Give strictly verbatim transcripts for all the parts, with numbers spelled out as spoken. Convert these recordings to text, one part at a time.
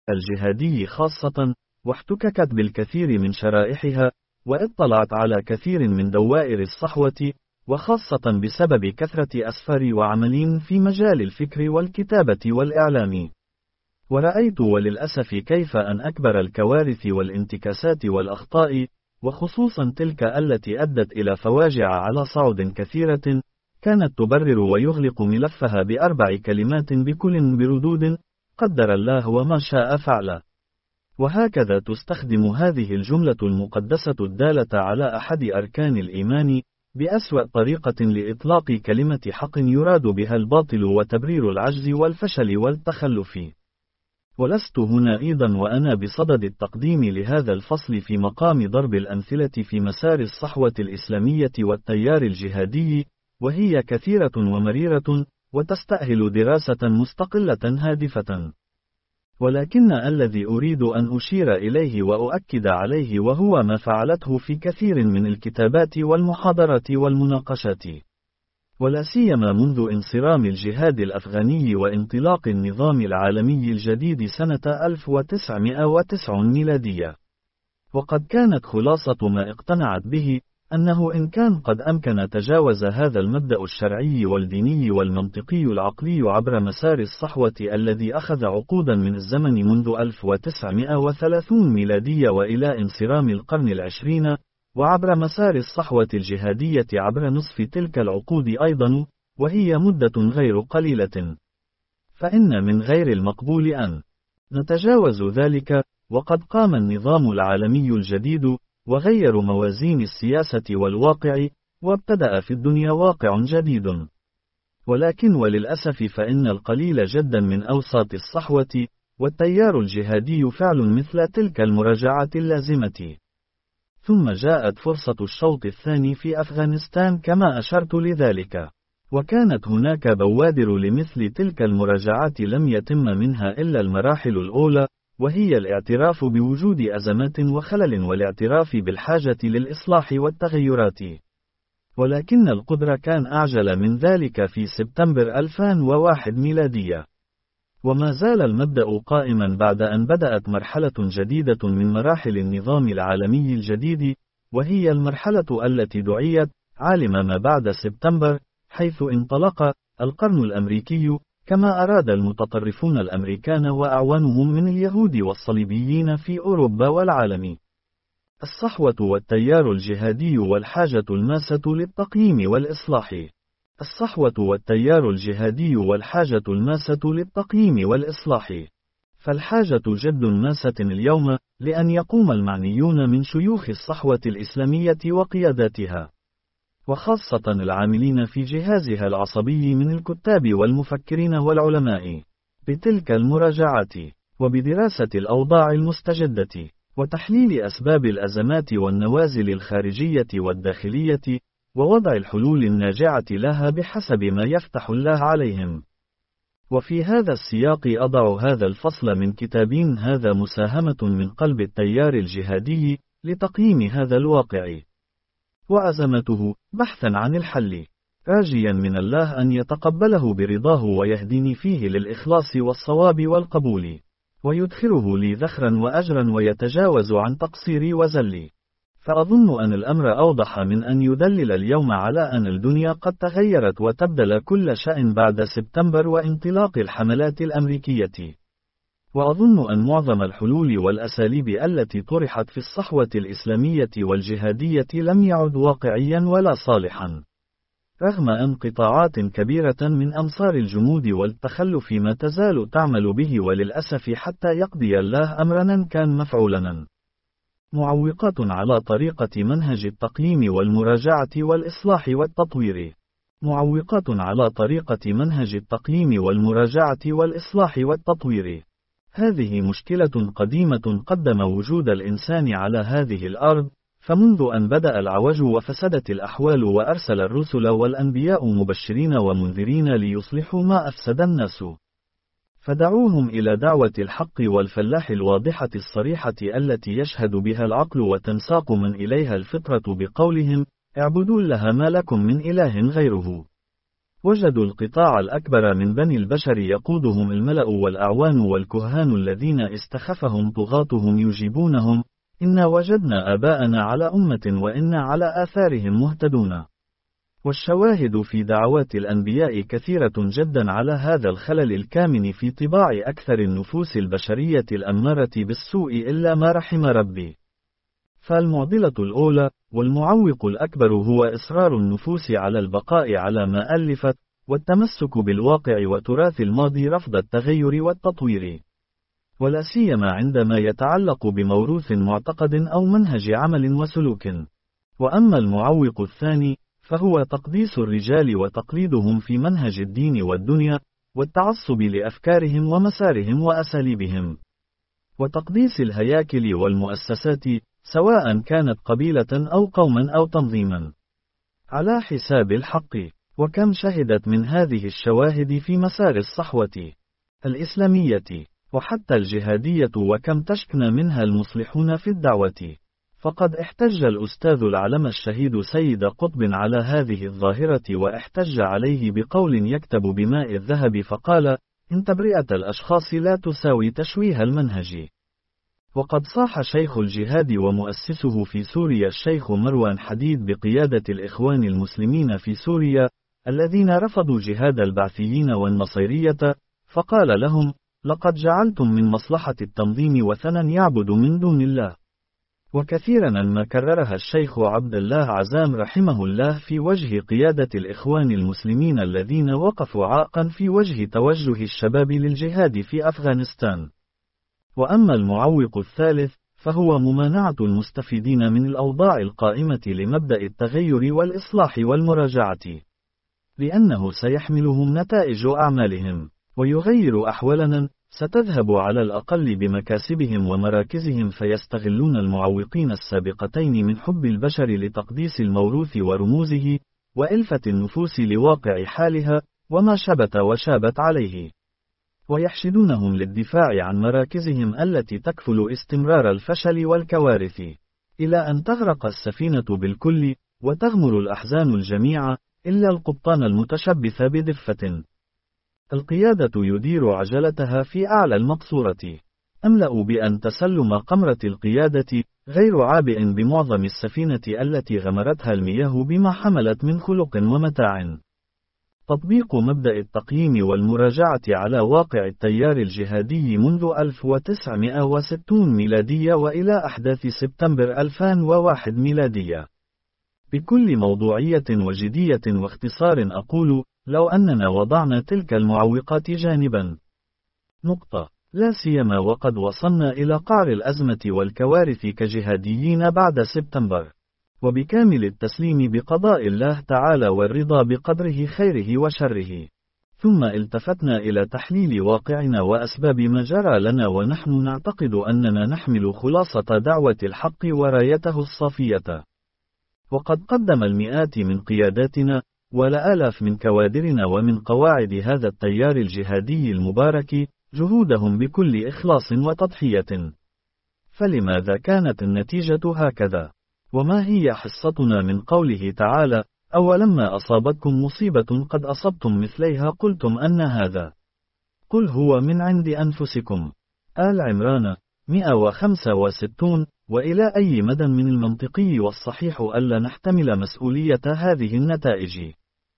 الجهادي خاصة، واحتككت بالكثير من شرائحها، واطلعت على كثير من دوائر الصحوة، وخاصة بسبب كثرة أسفار وعمل في مجال الفكر والكتابة والإعلام. ورأيت وللأسف كيف أن أكبر الكوارث والانتكاسات والأخطاء، وخصوصا تلك التي أدت إلى فواجع على صعود كثيرة، كانت تبرر ويغلق ملفها بأربع كلمات بكل بردود: قدر الله وما شاء فعل. وهكذا تستخدم هذه الجملة المقدسة الدالة على أحد أركان الإيمان بأسوأ طريقة لإطلاق كلمة حق يراد بها الباطل وتبرير العجز والفشل والتخلف. ولست هنا أيضا وأنا بصدد التقديم لهذا الفصل في مقام ضرب الأمثلة في مسار الصحوة الإسلامية والتيار الجهادي، وهي كثيرة ومريرة، وتستأهل دراسة مستقلة هادفة. ولكن الذي أريد أن أشير إليه وأؤكد عليه وهو ما فعلته في كثير من الكتابات والمحاضرات والمناقشات، ولا سيما منذ انصرام الجهاد الأفغاني وانطلاق النظام العالمي الجديد سنة ألف وتسعمائة وتسعين ميلادية. وقد كانت خلاصة ما اقتنعت به أنه إن كان قد أمكن تجاوز هذا المبدأ الشرعي والديني والمنطقي العقلي عبر مسار الصحوة الذي أخذ عقودا من الزمن منذ ألف وتسعمائة وثلاثين ميلادية وإلى انصرام القرن العشرين، وعبر مسار الصحوة الجهادية عبر نصف تلك العقود أيضا، وهي مدة غير قليلة، فإن من غير المقبول أن نتجاوز ذلك. وقد قام النظام العالمي الجديد وغير موازين السياسة والواقع، وابتدأ في الدنيا واقع جديد. ولكن وللأسف فإن القليل جدا من أوساط الصحوة والتيار الجهادي فعل مثل تلك المراجعات اللازمة. ثم جاءت فرصة الشوط الثاني في أفغانستان كما أشرت لذلك، وكانت هناك بوادر لمثل تلك المراجعات لم يتم منها إلا المراحل الأولى، وهي الاعتراف بوجود أزمات وخلل والاعتراف بالحاجة للإصلاح والتغيرات. ولكن القدر كان أعجل من ذلك في سبتمبر ألفين وواحد ميلادية. وما زال المبدأ قائما بعد أن بدأت مرحلة جديدة من مراحل النظام العالمي الجديد، وهي المرحلة التي دعيت عالم ما بعد سبتمبر، حيث انطلق القرن الأمريكي كما أراد المتطرفون الأمريكان وأعوانهم من اليهود والصليبيين في أوروبا والعالم. الصحوة والتيار الجهادي والحاجة الماسة للتقييم والإصلاح. الصحوة والتيار الجهادي والحاجة الماسة للتقييم والإصلاح. فالحاجة جد ماسة اليوم لأن يقوم المعنيون من شيوخ الصحوة الإسلامية وقياداتها، وخاصة العاملين في جهازها العصبي من الكتاب والمفكرين والعلماء، بتلك المراجعات، وبدراسة الأوضاع المستجدة، وتحليل أسباب الأزمات والنوازل الخارجية والداخلية، ووضع الحلول الناجعة لها بحسب ما يفتح الله عليهم. وفي هذا السياق أضع هذا الفصل من كتابين هذا مساهمة من قلب التيار الجهادي لتقييم هذا الواقع وأزمته، بحثا عن الحل، راجيا من الله أن يتقبله برضاه ويهديني فيه للإخلاص والصواب والقبول، ويدخره لي ذخرا وأجرا ويتجاوز عن تقصيري وزلي. فأظن أن الأمر أوضح من أن يدلل اليوم على أن الدنيا قد تغيرت وتبدل كل شيء بعد سبتمبر وانطلاق الحملات الأمريكية. وأظن أن معظم الحلول والأساليب التي طرحت في الصحوة الإسلامية والجهادية لم يعد واقعيا ولا صالحا، رغم أن قطاعات كبيرة من أمصار الجمود والتخلف ما تزال تعمل به، وللأسف حتى يقضي الله أمرنا كان مفعولنا. معوقات على طريقة منهج التقييم والمراجعة والإصلاح والتطوير. معوقات على طريقة منهج التقييم والمراجعة والإصلاح والتطوير. هذه مشكلة قديمة قدم وجود الإنسان على هذه الأرض، فمنذ أن بدأ العوج وفسدت الأحوال وأرسل الرسل والأنبياء مبشرين ومنذرين ليصلحوا ما أفسد الناس، فدعوهم إلى دعوة الحق والفلاح الواضحة الصريحة التي يشهد بها العقل وتنساق من إليها الفطرة بقولهم: اعبدوا الله ما لكم من إله غيره. وجدوا القطاع الأكبر من بني البشر يقودهم الملأ والأعوان والكهان الذين استخفهم طغاتهم يجيبونهم: إنا وجدنا آباءنا على أمة وإنا على آثارهم مهتدون. والشواهد في دعوات الأنبياء كثيرة جدا على هذا الخلل الكامن في طباع أكثر النفوس البشرية الأمارة بالسوء إلا ما رحم ربي. فالمعضلة الأولى والمعوق الأكبر هو إصرار النفوس على البقاء على ما ألفت، والتمسك بالواقع وتراث الماضي رفض التغير والتطوير، ولا سيما عندما يتعلق بموروث معتقد أو منهج عمل وسلوك. وأما المعوق الثاني فهو تقديس الرجال وتقليدهم في منهج الدين والدنيا، والتعصب لأفكارهم ومسارهم وأساليبهم، وتقديس الهياكل والمؤسسات سواء كانت قبيلة أو قوما أو تنظيما على حساب الحق. وكم شهدت من هذه الشواهد في مسار الصحوة الإسلامية وحتى الجهادية، وكم تشكن منها المصلحون في الدعوة. فقد احتج الأستاذ العلم الشهيد سيد قطب على هذه الظاهرة، واحتج عليه بقول يكتب بماء الذهب، فقال: إن تبرئة الأشخاص لا تساوي تشويه المنهج. وقد صاح شيخ الجهاد ومؤسسه في سوريا الشيخ مروان حديد بقيادة الإخوان المسلمين في سوريا الذين رفضوا جهاد البعثيين والنصيرية، فقال لهم: لقد جعلتم من مصلحة التنظيم وثنا يعبد من دون الله. وكثيرا ما كررها الشيخ عبد الله عزام رحمه الله في وجه قيادة الإخوان المسلمين الذين وقفوا عائقا في وجه توجه الشباب للجهاد في أفغانستان. وأما المعوق الثالث فهو ممانعة المستفيدين من الأوضاع القائمة لمبدأ التغير والإصلاح والمراجعة، لأنه سيحملهم نتائج أعمالهم، ويغير أحوالنا، ستذهب على الأقل بمكاسبهم ومراكزهم، فيستغلون المعوقين السابقتين من حب البشر لتقديس الموروث ورموزه، وإلفة النفوس لواقع حالها وما شبت وشابت عليه، ويحشدونهم للدفاع عن مراكزهم التي تكفل استمرار الفشل والكوارث، إلى أن تغرق السفينة بالكل، وتغمر الأحزان الجميع إلا القبطان المتشبث بدفة. القيادة يدير عجلتها في أعلى المقصورة، أملأ بأن تسلم قمرة القيادة غير عابئ بمعظم السفينة التي غمرتها المياه بما حملت من خلق ومتاع. تطبيق مبدأ التقييم والمراجعة على واقع التيار الجهادي منذ ألف وتسعمائة وستين ميلادية وإلى أحداث سبتمبر ألفين وواحد ميلادية. بكل موضوعية وجدية واختصار أقول: لو أننا وضعنا تلك المعوقات جانبا، نقطة، لا سيما وقد وصلنا إلى قعر الأزمة والكوارث كجهاديين بعد سبتمبر، وبكامل التسليم بقضاء الله تعالى والرضا بقدره خيره وشره، ثم التفتنا إلى تحليل واقعنا وأسباب ما جرى لنا، ونحن نعتقد أننا نحمل خلاصة دعوة الحق ورايته الصافية. وقد قدم المئات من قياداتنا والآلاف من كوادرنا ومن قواعد هذا التيار الجهادي المبارك جهودهم بكل إخلاص وتضحية. فلماذا كانت النتيجة هكذا؟ وما هي حصتنا من قوله تعالى: أولما أصابتكم مصيبة قد أصبتم مثليها قلتم أن هذا؟ قل هو من عند أنفسكم. آل عمران مئة وخمسة وستين. وإلى أي مدى من المنطقي والصحيح ألا نحتمل مسؤولية هذه النتائج؟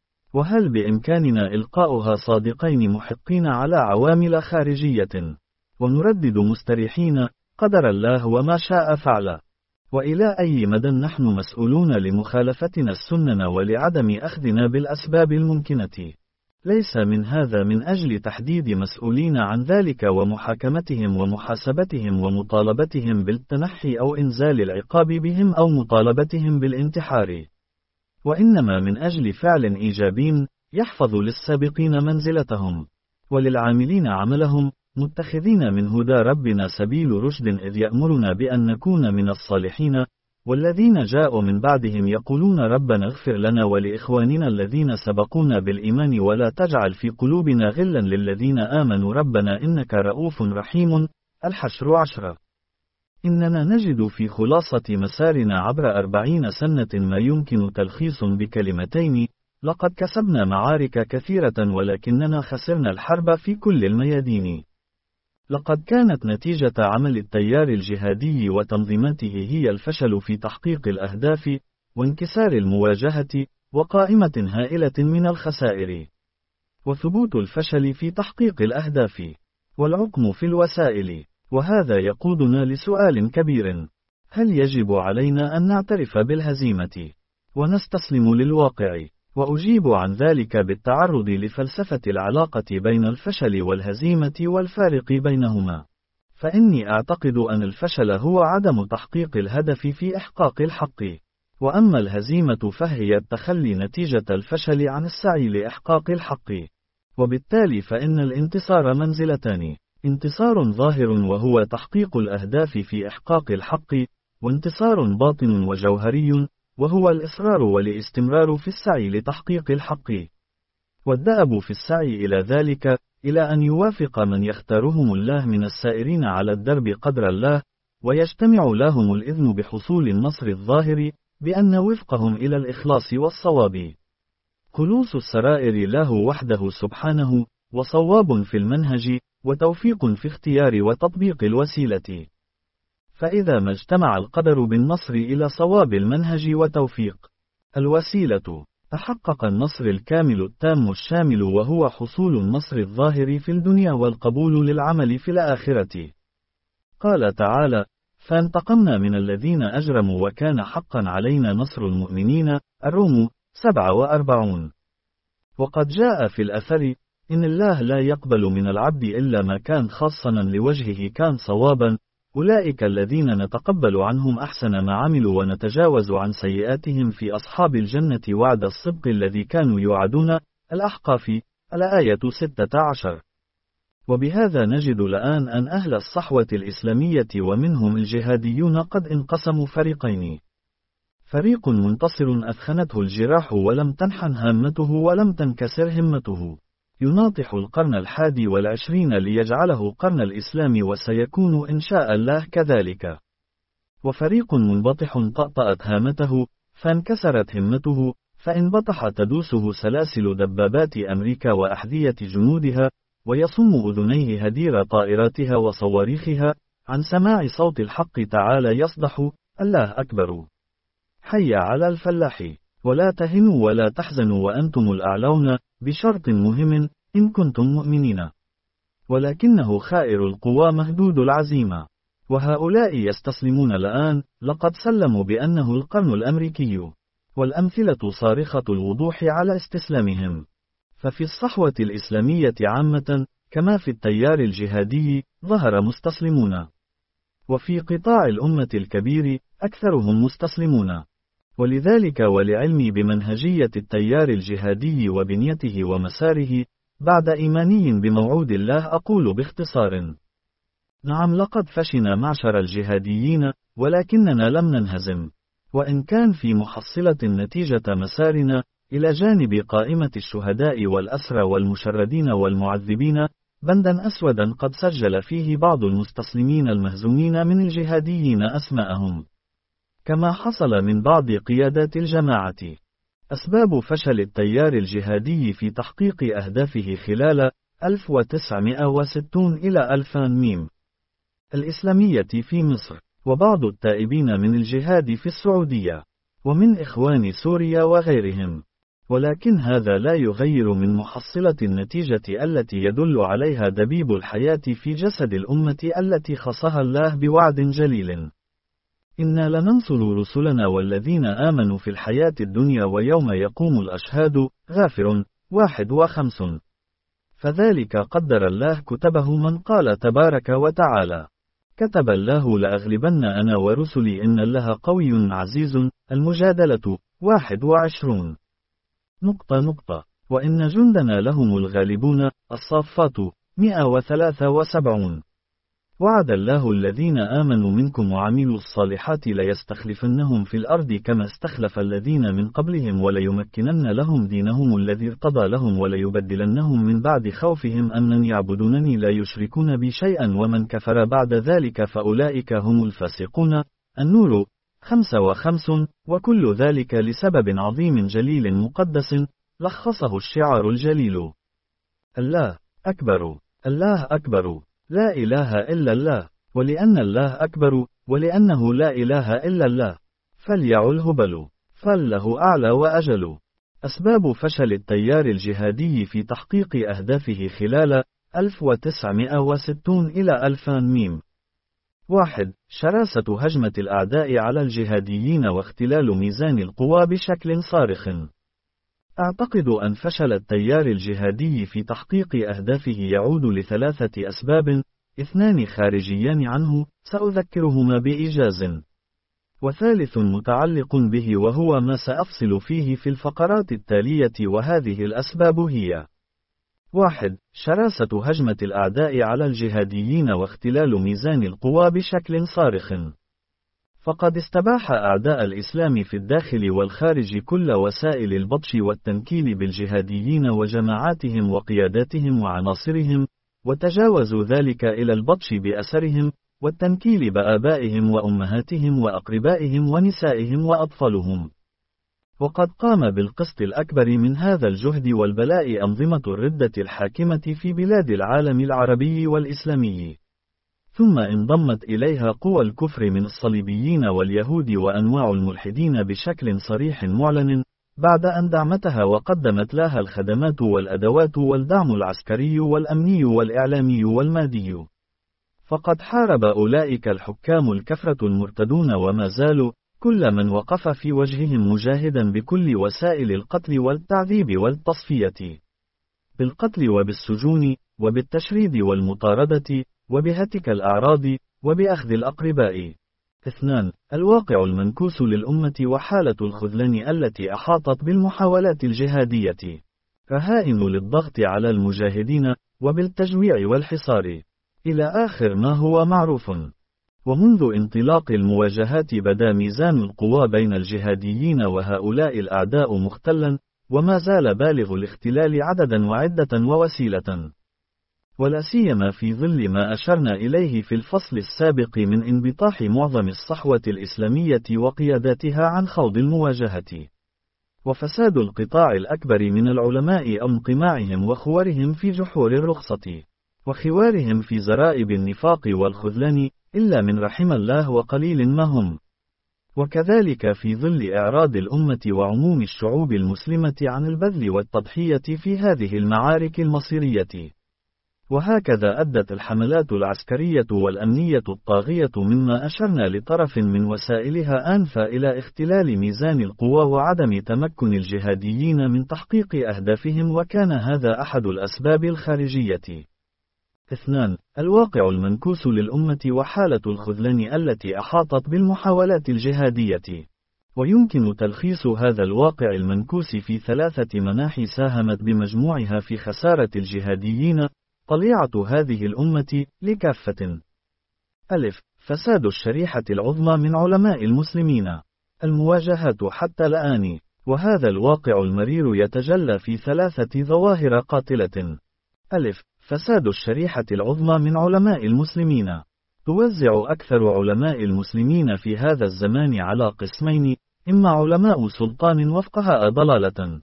وهل بإمكاننا إلقاؤها صادقين محقين على عوامل خارجية، ونردد مستريحين قدر الله وما شاء فعل؟ وإلى أي مدى نحن مسؤولون لمخالفتنا السنن ولعدم أخذنا بالأسباب الممكنة؟ ليس من هذا من أجل تحديد مسؤولين عن ذلك ومحاكمتهم ومحاسبتهم ومطالبتهم بالتنحي أو إنزال العقاب بهم أو مطالبتهم بالانتحار، وإنما من أجل فعل إيجابي يحفظ للسابقين منزلتهم وللعاملين عملهم، متخذين من هدى ربنا سبيل رشد، إذ يأمرنا بأن نكون من الصالحين، والذين جاءوا من بعدهم يقولون ربنا اغفر لنا ولإخواننا الذين سبقونا بالإيمان ولا تجعل في قلوبنا غلا للذين آمنوا ربنا إنك رؤوف رحيم. الحشر عشرة. إننا نجد في خلاصة مسارنا عبر أربعين سنة ما يمكن تلخيص بكلمتين: لقد كسبنا معارك كثيرة ولكننا خسرنا الحرب في كل الميادين. لقد كانت نتيجة عمل التيار الجهادي وتنظيماته هي الفشل في تحقيق الأهداف، وانكسار المواجهة، وقائمة هائلة من الخسائر. وثبوت الفشل في تحقيق الأهداف، والعقم في الوسائل. وهذا يقودنا لسؤال كبير: هل يجب علينا أن نعترف بالهزيمة ونستسلم للواقع؟ وأجيب عن ذلك بالتعرض لفلسفة العلاقة بين الفشل والهزيمة والفارق بينهما. فإني أعتقد أن الفشل هو عدم تحقيق الهدف في إحقاق الحق، وأما الهزيمة فهي التخلي نتيجة الفشل عن السعي لإحقاق الحق. وبالتالي فإن الانتصار منزلتان: انتصار ظاهر وهو تحقيق الأهداف في إحقاق الحق، وانتصار باطن وجوهري وهو الإصرار والاستمرار في السعي لتحقيق الحق. والدأب في السعي إلى ذلك، إلى أن يوافق من يختارهم الله من السائرين على الدرب قدر الله، ويجتمع لهم الإذن بحصول النصر الظاهر، بأن وفقهم إلى الإخلاص والصواب. خلوص السرائر له وحده سبحانه، وصواب في المنهج، وتوفيق في اختيار وتطبيق الوسيلة. فإذا ما اجتمع القدر بالنصر إلى صواب المنهج وتوفيق الوسيلة، تحقق النصر الكامل التام الشامل، وهو حصول النصر الظاهر في الدنيا والقبول للعمل في الآخرة. قال تعالى: فانتقمنا من الذين أجرموا وكان حقا علينا نصر المؤمنين. الروم سبعة وأربعون. وقد جاء في الأثر: إن الله لا يقبل من العبد إلا ما كان خاصا لوجهه كان صوابا، أولئك الذين نتقبل عنهم أحسن ما عملوا ونتجاوز عن سيئاتهم في أصحاب الجنة وعد الصدق الذي كانوا يوعدون. الأحقاف الآية ستة عشر. وبهذا نجد الآن أن أهل الصحوة الإسلامية ومنهم الجهاديون قد انقسموا فريقين: فريق منتصر أثخنته الجراح ولم تنحن هامته ولم تنكسر همته، يناطح القرن الحادي والعشرين ليجعله قرن الإسلام، وسيكون إن شاء الله كذلك. وفريق منبطح طأطأت هامته، فانكسرت همته، فإن بطح تدوسه سلاسل دبابات أمريكا وأحذية جنودها، ويصم أذنيه هدير طائراتها وصواريخها عن سماع صوت الحق تعالى يصدح: الله أكبر. حي على الفلاح، ولا تهنوا ولا تحزنوا وأنتم الأعلون، بشرط مهم: إن كنتم مؤمنين. ولكنه خائر القوى مهدود العزيمة. وهؤلاء يستسلمون الآن، لقد سلموا بأنه القرن الأمريكي، والأمثلة صارخة الوضوح على استسلامهم. ففي الصحوة الإسلامية عامة، كما في التيار الجهادي، ظهر مستسلمون. وفي قطاع الأمة الكبير، أكثرهم مستسلمون. ولذلك ولعلمي بمنهجية التيار الجهادي وبنيته ومساره، بعد إيماني بموعود الله أقول باختصار: نعم، لقد فشنا معشر الجهاديين، ولكننا لم ننهزم. وإن كان في محصلة نتيجة مسارنا، إلى جانب قائمة الشهداء والأسرى والمشردين والمعذبين، بندا أسودا قد سجل فيه بعض المستسلمين المهزومين من الجهاديين أسماءهم، كما حصل من بعض قيادات الجماعة. أسباب فشل التيار الجهادي في تحقيق أهدافه خلال ألف وتسعمائة وستين إلى ألفين ميم: الإسلامية في مصر، وبعض التائبين من الجهاد في السعودية، ومن إخوان سوريا وغيرهم. ولكن هذا لا يغير من محصلة النتيجة التي يدل عليها دبيب الحياة في جسد الأمة التي خصها الله بوعد جليل: إنا لننصر رسلنا والذين آمنوا في الحياة الدنيا ويوم يقوم الأشهاد. غافر واحد وخمسون. فذلك قدر الله كتبه من قال تبارك وتعالى: كتب الله لأغلبن أنا ورسلي إن الله قوي عزيز. المجادلة واحد وعشرون. نقطة نقطة. وإن جندنا لهم الغالبون. الصافات مئة وثلاثة وسبعون. وعد الله الذين آمنوا منكم وعملوا الصالحات ليستخلفنهم في الأرض كما استخلف الذين من قبلهم وليمكنن لهم دينهم الذي ارتضى لهم وليبدلنهم من بعد خوفهم أمنا يعبدونني لا يشركون بي شيئا ومن كفر بعد ذلك فأولئك هم الفاسقون. النور خمسة وخمسون. وكل ذلك لسبب عظيم جليل مقدس: لخصه الشعار الجليل: الله أكبر، الله أكبر، لا إله إلا الله، ولأن الله أكبر، ولأنه لا إله إلا الله، فليع الهبل، فله أعلى وأجل. أسباب فشل التيار الجهادي في تحقيق أهدافه خلال ألف وتسعمائة وستين إلى ألفين ميم. واحد. شراسة هجمة الأعداء على الجهاديين واختلال ميزان القوى بشكل صارخ. أعتقد أن فشل التيار الجهادي في تحقيق أهدافه يعود لثلاثة أسباب، اثنان خارجيان عنه، سأذكرهما بإيجاز، وثالث متعلق به وهو ما سأفصل فيه في الفقرات التالية، وهذه الأسباب هي: واحد. شراسة هجمة الأعداء على الجهاديين واختلال ميزان القوى بشكل صارخ. فقد استباح أعداء الإسلام في الداخل والخارج كل وسائل البطش والتنكيل بالجهاديين وجماعاتهم وقياداتهم وعناصرهم، وتجاوزوا ذلك إلى البطش بأسرهم، والتنكيل بآبائهم وأمهاتهم وأقربائهم ونسائهم وأطفالهم. وقد قام بالقسط الأكبر من هذا الجهد والبلاء أنظمة الردة الحاكمة في بلاد العالم العربي والإسلامي، ثم انضمت إليها قوى الكفر من الصليبيين واليهود وأنواع الملحدين بشكل صريح معلن، بعد أن دعمتها وقدمت لها الخدمات والأدوات والدعم العسكري والأمني والإعلامي والمادي. فقد حارب أولئك الحكام الكفرة المرتدون وما زالوا، كل من وقف في وجههم مجاهدا بكل وسائل القتل والتعذيب والتصفية، بالقتل وبالسجون، وبالتشريد والمطاردة، وبهتك الأعراض، وبأخذ الأقرباء. اثنان. الواقع المنكوس للأمة وحالة الخذلان التي أحاطت بالمحاولات الجهادية، رهائن للضغط على المجاهدين، وبالتجويع والحصار، إلى آخر ما هو معروف. ومنذ انطلاق المواجهات بدا ميزان القوى بين الجهاديين وهؤلاء الأعداء مختلا، وما زال بالغ الاختلال عددا وعدة ووسيلة، ولا سيما في ظل ما أشرنا إليه في الفصل السابق من انبطاح معظم الصحوة الإسلامية وقياداتها عن خوض المواجهة، وفساد القطاع الأكبر من العلماء أو انقماعهم وخورهم في جحور الرخصة، وخوارهم في زرائب النفاق والخذلان، إلا من رحم الله وقليل ما هم. وكذلك في ظل إعراض الأمة وعموم الشعوب المسلمة عن البذل والتضحية في هذه المعارك المصيرية. وهكذا أدت الحملات العسكرية والأمنية الطاغية مما أشرنا لطرف من وسائلها آنفا إلى اختلال ميزان القوى وعدم تمكن الجهاديين من تحقيق أهدافهم، وكان هذا أحد الأسباب الخارجية. اثنان. الواقع المنكوس للأمة وحالة الخذلان التي أحاطت بالمحاولات الجهادية. ويمكن تلخيص هذا الواقع المنكوس في ثلاثة مناحي ساهمت بمجموعها في خسارة الجهاديين، طليعة هذه الأمة، لكافة. ألف. فساد الشريحة العظمى من علماء المسلمين. المواجهات حتى الآن، وهذا الواقع المرير يتجلى في ثلاثة ظواهر قاتلة. ألف. فساد الشريحة العظمى من علماء المسلمين. توزع أكثر علماء المسلمين في هذا الزمان على قسمين: إما علماء سلطان وفقهاء ضلالة،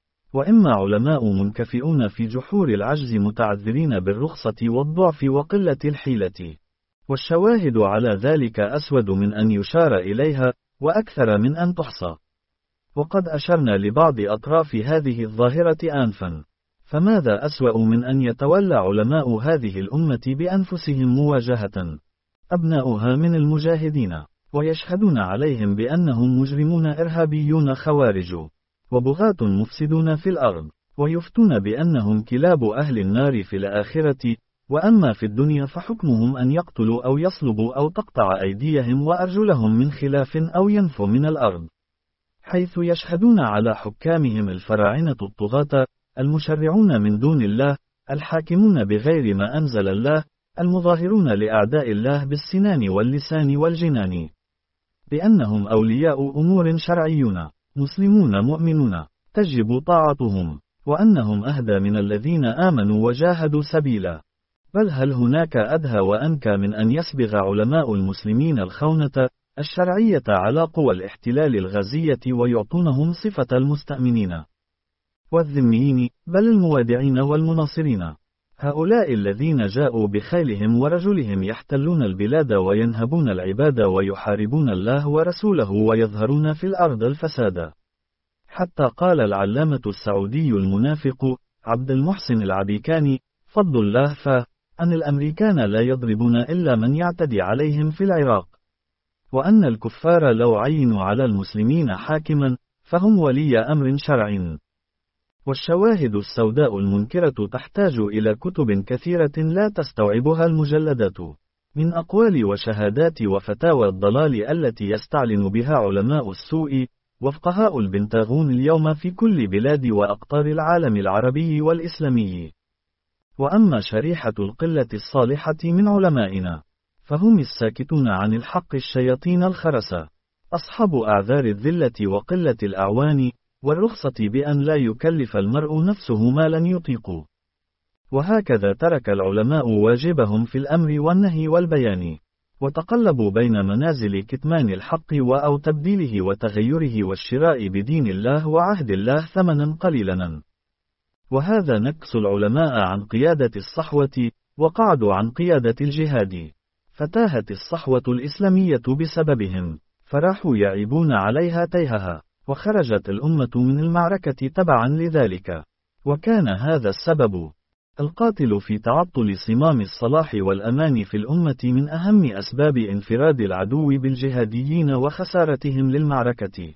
وإما علماء منكفئون في جحور العجز متعذرين بالرخصة والضعف وقلة الحيلة. والشواهد على ذلك أسود من أن يشار إليها، وأكثر من أن تحصى. وقد أشرنا لبعض أطراف هذه الظاهرة آنفا. فماذا أسوأ من أن يتولى علماء هذه الأمة بأنفسهم مواجهة أبناؤها من المجاهدين، ويشهدون عليهم بأنهم مجرمون إرهابيون خوارج، وبغاة مفسدون في الأرض، ويفتون بأنهم كلاب أهل النار في الآخرة، وأما في الدنيا فحكمهم أن يقتلوا أو يصلبوا أو تقطع أيديهم وأرجلهم من خلاف أو ينفوا من الأرض، حيث يشهدون على حكامهم الفراعنة الطغاة، المشرعون من دون الله، الحاكمون بغير ما أنزل الله، المظاهرون لأعداء الله بالسنان واللسان والجنان، بأنهم أولياء أمور شرعيون، مسلمون مؤمنون، تجب طاعتهم، وأنهم أهدى من الذين آمنوا وجاهدوا سبيلا. بل هل هناك أدهى وأنكى من أن يسبغ علماء المسلمين الخونة الشرعية على قوى الاحتلال الغازية ويعطونهم صفة المستأمنين؟ والذميين، بل الموادعين والمناصرين. هؤلاء الذين جاءوا بخيلهم ورجلهم يحتلون البلاد وينهبون العباد ويحاربون الله ورسوله ويظهرون في الأرض الفساد. حتى قال العلامة السعودي المنافق عبد المحسن العبيكاني فضل الله فاه أن الأمريكان لا يضربون إلا من يعتدي عليهم في العراق، وأن الكفار لو عينوا على المسلمين حاكما فهم ولي أمر شرعي. والشواهد السوداء المنكرة تحتاج إلى كتب كثيرة لا تستوعبها المجلدات، من أقوال وشهادات وفتاوى الضلال التي يستعلن بها علماء السوء وفقهاء البنتاغون اليوم في كل بلاد وأقطار العالم العربي والإسلامي. وأما شريحة القلة الصالحة من علمائنا فهم الساكتون عن الحق الشياطين الخرسة، أصحاب أعذار الذلة وقلة الأعوان والرخصة بأن لا يكلف المرء نفسه ما لن يطيق. وهكذا ترك العلماء واجبهم في الأمر والنهي والبيان، وتقلبوا بين منازل كتمان الحق أو تبديله وتغيره والشراء بدين الله وعهد الله ثمنا قليلا. وهذا نكس العلماء عن قيادة الصحوة، وقعدوا عن قيادة الجهاد، فتاهت الصحوة الإسلامية بسببهم، فراحوا يعيبون عليها تيهها، وخرجت الأمة من المعركة تبعا لذلك. وكان هذا السبب القاتل في تعطل صمام الصلاح والأمان في الأمة من أهم أسباب انفراد العدو بالجهاديين وخسارتهم للمعركة.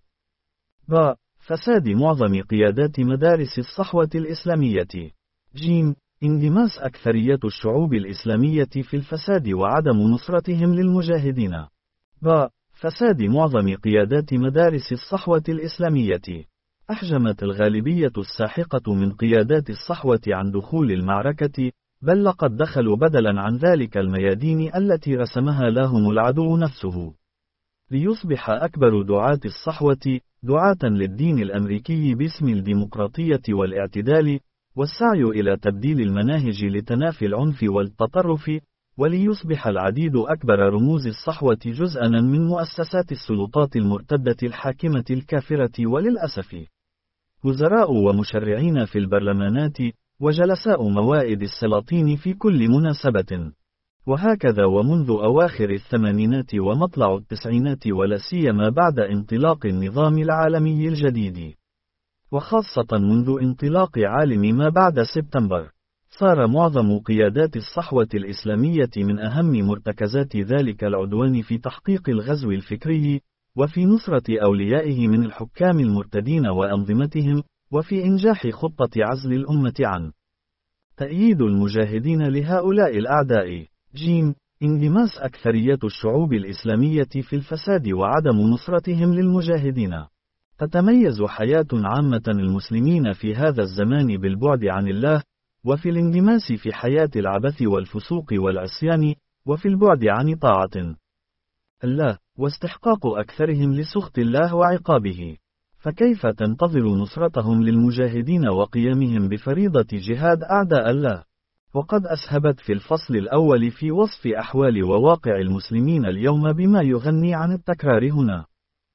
ب. فساد معظم قيادات مدارس الصحوة الإسلامية. ج. انغماس أكثرية الشعوب الإسلامية في الفساد وعدم نصرتهم للمجاهدين. ب. فساد معظم قيادات مدارس الصحوة الإسلامية. أحجمت الغالبية الساحقة من قيادات الصحوة عن دخول المعركة، بل لقد دخلوا بدلا عن ذلك الميادين التي رسمها لهم العدو نفسه، ليصبح أكبر دعاة الصحوة دعاة للدين الأمريكي باسم الديمقراطية والاعتدال، والسعي إلى تبديل المناهج لتنافي العنف والتطرف، وليصبح العديد أكبر رموز الصحوة جزءا من مؤسسات السلطات المرتدة الحاكمة الكافرة، وللأسف وزراء ومشرعين في البرلمانات، وجلساء موائد السلاطين في كل مناسبة. وهكذا ومنذ أواخر الثمانينات ومطلع التسعينات، ولا سيما بعد انطلاق النظام العالمي الجديد، وخاصة منذ انطلاق عالم ما بعد سبتمبر، صار معظم قيادات الصحوة الإسلامية من أهم مرتكزات ذلك العدوان في تحقيق الغزو الفكري، وفي نصرة أوليائه من الحكام المرتدين وأنظمتهم، وفي إنجاح خطة عزل الأمة عن تأييد المجاهدين لهؤلاء الأعداء. ج. انغماس أكثرية الشعوب الإسلامية في الفساد وعدم نصرتهم للمجاهدين. تتميز حياة عامة المسلمين في هذا الزمان بالبعد عن الله، وفي الانغماس في حياة العبث والفسوق والعصيان، وفي البعد عن طاعة الله، واستحقاق أكثرهم لسخط الله وعقابه. فكيف تنتظر نصرتهم للمجاهدين وقيامهم بفريضة جهاد أعداء الله؟ وقد أسهبت في الفصل الأول في وصف أحوال وواقع المسلمين اليوم بما يغني عن التكرار هنا.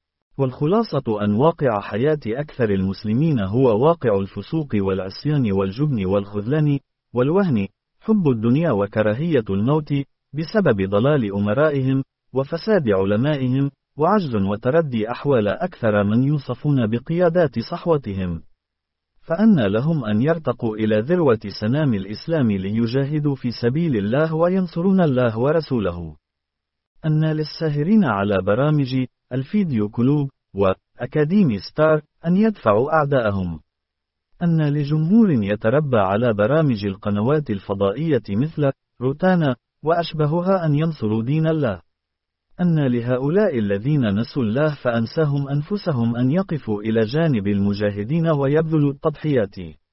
والخلاصة أن واقع حياة أكثر المسلمين هو واقع الفسوق والعصيان والجبن والخذلان والوهن، حب الدنيا وكراهية الموت، بسبب ضلال أمرائهم وفساد علمائهم، وعجز وتردي أحوال أكثر من يوصفون بقيادات صحوتهم. فأن لهم أن يرتقوا إلى ذروة سنام الإسلام ليجاهدوا في سبيل الله وينصرون الله ورسوله؟ أن للساهرين على برامج الفيديو كلوب وأكاديمي ستار أن يدفعوا أعداءهم؟ أن لجمهور يتربى على برامج القنوات الفضائية مثل روتانا وأشبهها أن ينصروا دين الله؟ أن لهؤلاء الذين نسوا الله فأنساهم أنفسهم أن يقفوا إلى جانب المجاهدين ويبذلوا التضحيات؟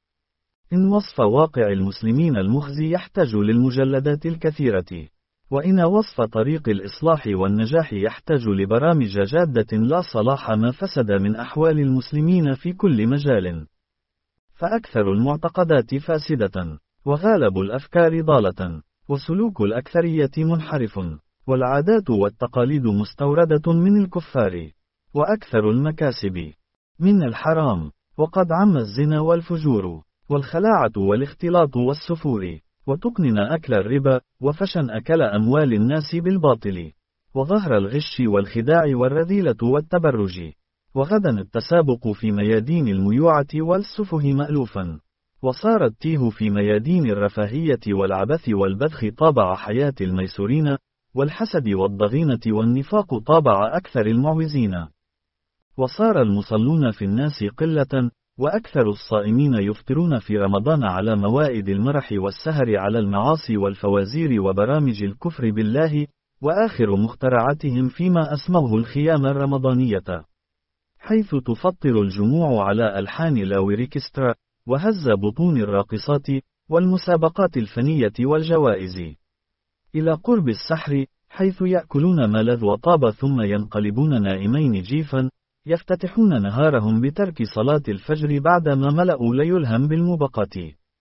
إن وصف واقع المسلمين المخزي يحتاج للمجلدات الكثيرة، وإن وصف طريق الإصلاح والنجاح يحتاج لبرامج جادة لا صلاح ما فسد من أحوال المسلمين في كل مجال. فأكثر المعتقدات فاسدة، وغالب الأفكار ضالة، وسلوك الأكثرية منحرف، والعادات والتقاليد مستوردة من الكفار، وأكثر المكاسب من الحرام. وقد عم الزنا والفجور، والخلاعة والاختلاط والسفور، وتقنن أكل الربا، وفشن أكل أموال الناس بالباطل، وظهر الغش والخداع والرذيلة والتبرج، وغدا التسابق في ميادين الميوعة والسفه مألوفا، وصار التيه في ميادين الرفاهية والعبث والبذخ طابع حياة الميسورين، والحسد والضغينة والنفاق طابع أكثر المعوزين، وصار المصلون في الناس قلة، وأكثر الصائمين يفطرون في رمضان على موائد المرح والسهر على المعاصي والفوازير وبرامج الكفر بالله، وآخر مخترعاتهم فيما أسموه الخيام الرمضانية، حيث تفطر الجموع على ألحان لاوريكسترا، وهز بطون الراقصات، والمسابقات الفنية والجوائز، إلى قرب السحر، حيث يأكلون ما لذ وطاب ثم ينقلبون نائمين جيفا، يفتتحون نهارهم بترك صلاة الفجر بعدما ملأوا ليلهم بالمبقات،